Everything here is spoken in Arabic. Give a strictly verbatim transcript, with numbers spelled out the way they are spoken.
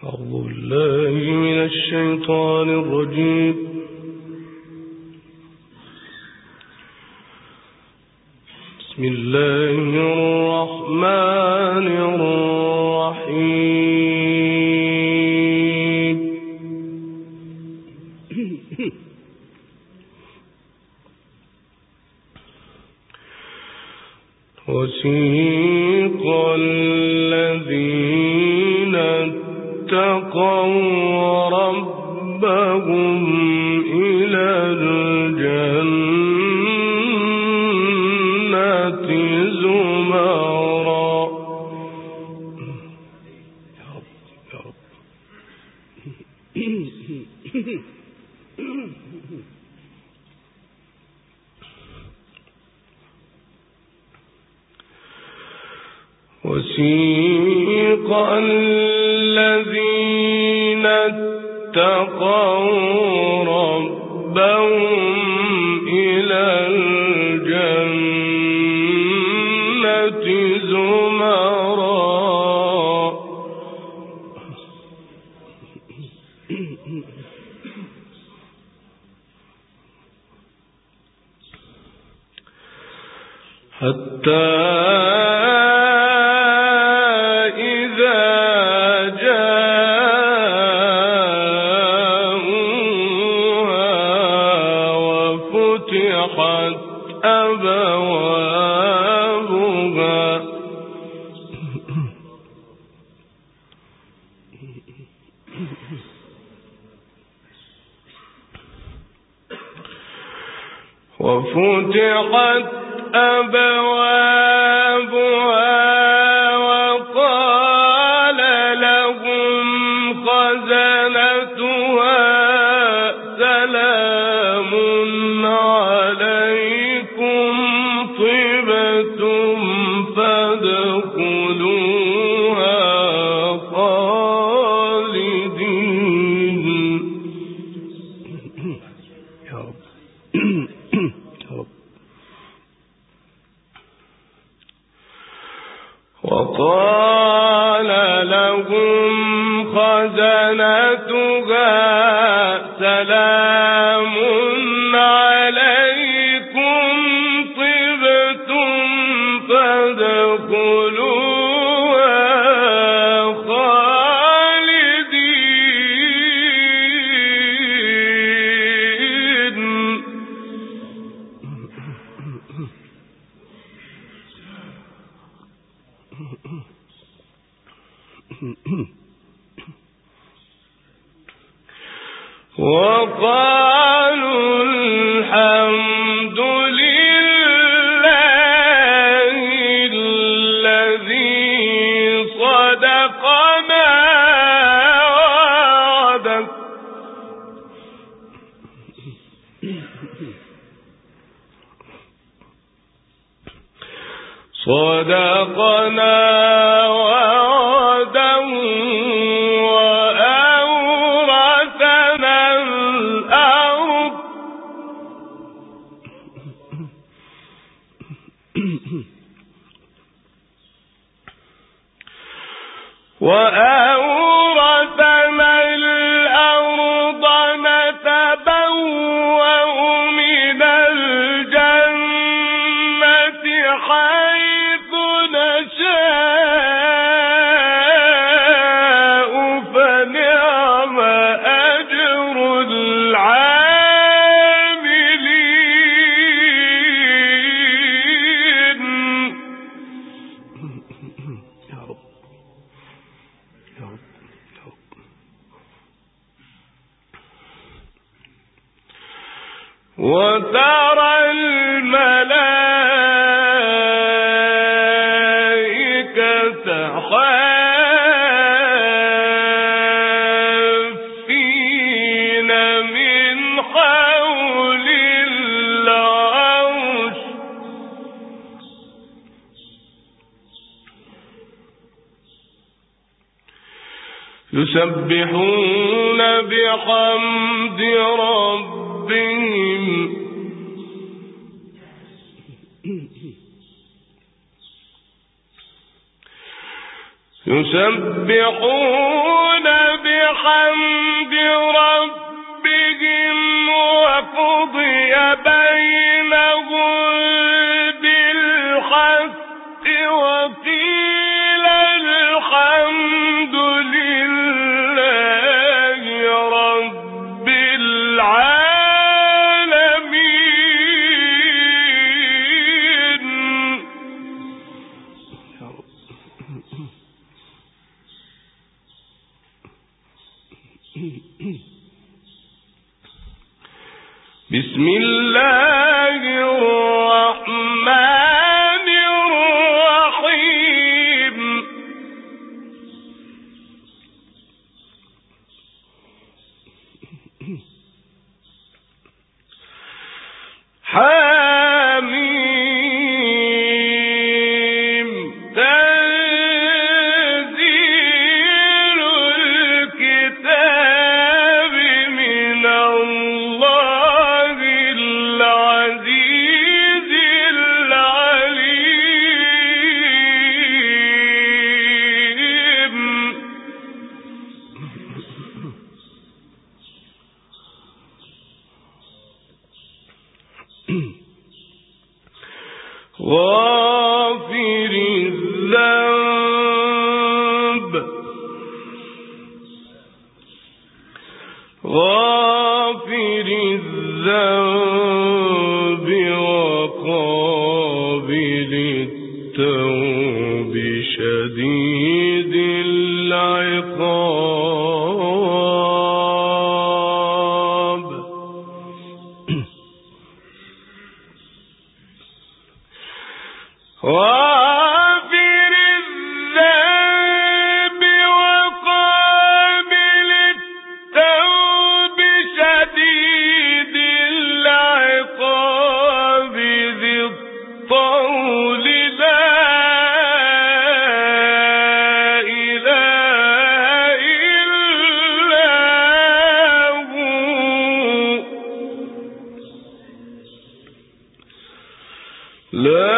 أعوذ بالله من الشيطان الرجيم. بسم الله الرحمن الرحيم. وسيق الذين اتقوا ربهم إلى الجنة زمرا. يا رب يا رب. وسيق الذين اتقوا ربهم إلى الجنة زمرا حتى وفتحت أبوابها وقال لهم خزنتها سلام عليكم طبتم فادخلوها خالدين. يا رب. وقال لهم خزنتها سلام عليكم طبتم فادخلوها خالدين. وقالوا الحمد لله الذي صدقنا وعده صدقنا وعده وأورثنا الأرض وأورثنا الأرض نتبوأ من الجنة حيث نشاء فنعم أجر العاملين. يا رب يا رب يا رب. وترى الملائكة حافين من حول العرش يسبحون بحمد ربهم يسبحون بحمد ربهم وقضي بينهم بالحق وقيل الحمد لله رب العالمين. بسم الله الرحمن الرحيم. حميم تنزيل الكتاب من الله العزيز العليم. غافر الذنب غافر الذنب وقابل التوب شديد العقاب. غافر الذنب وقابل التوب شديد العقاب ذي الطول لا إله إلا هو. لا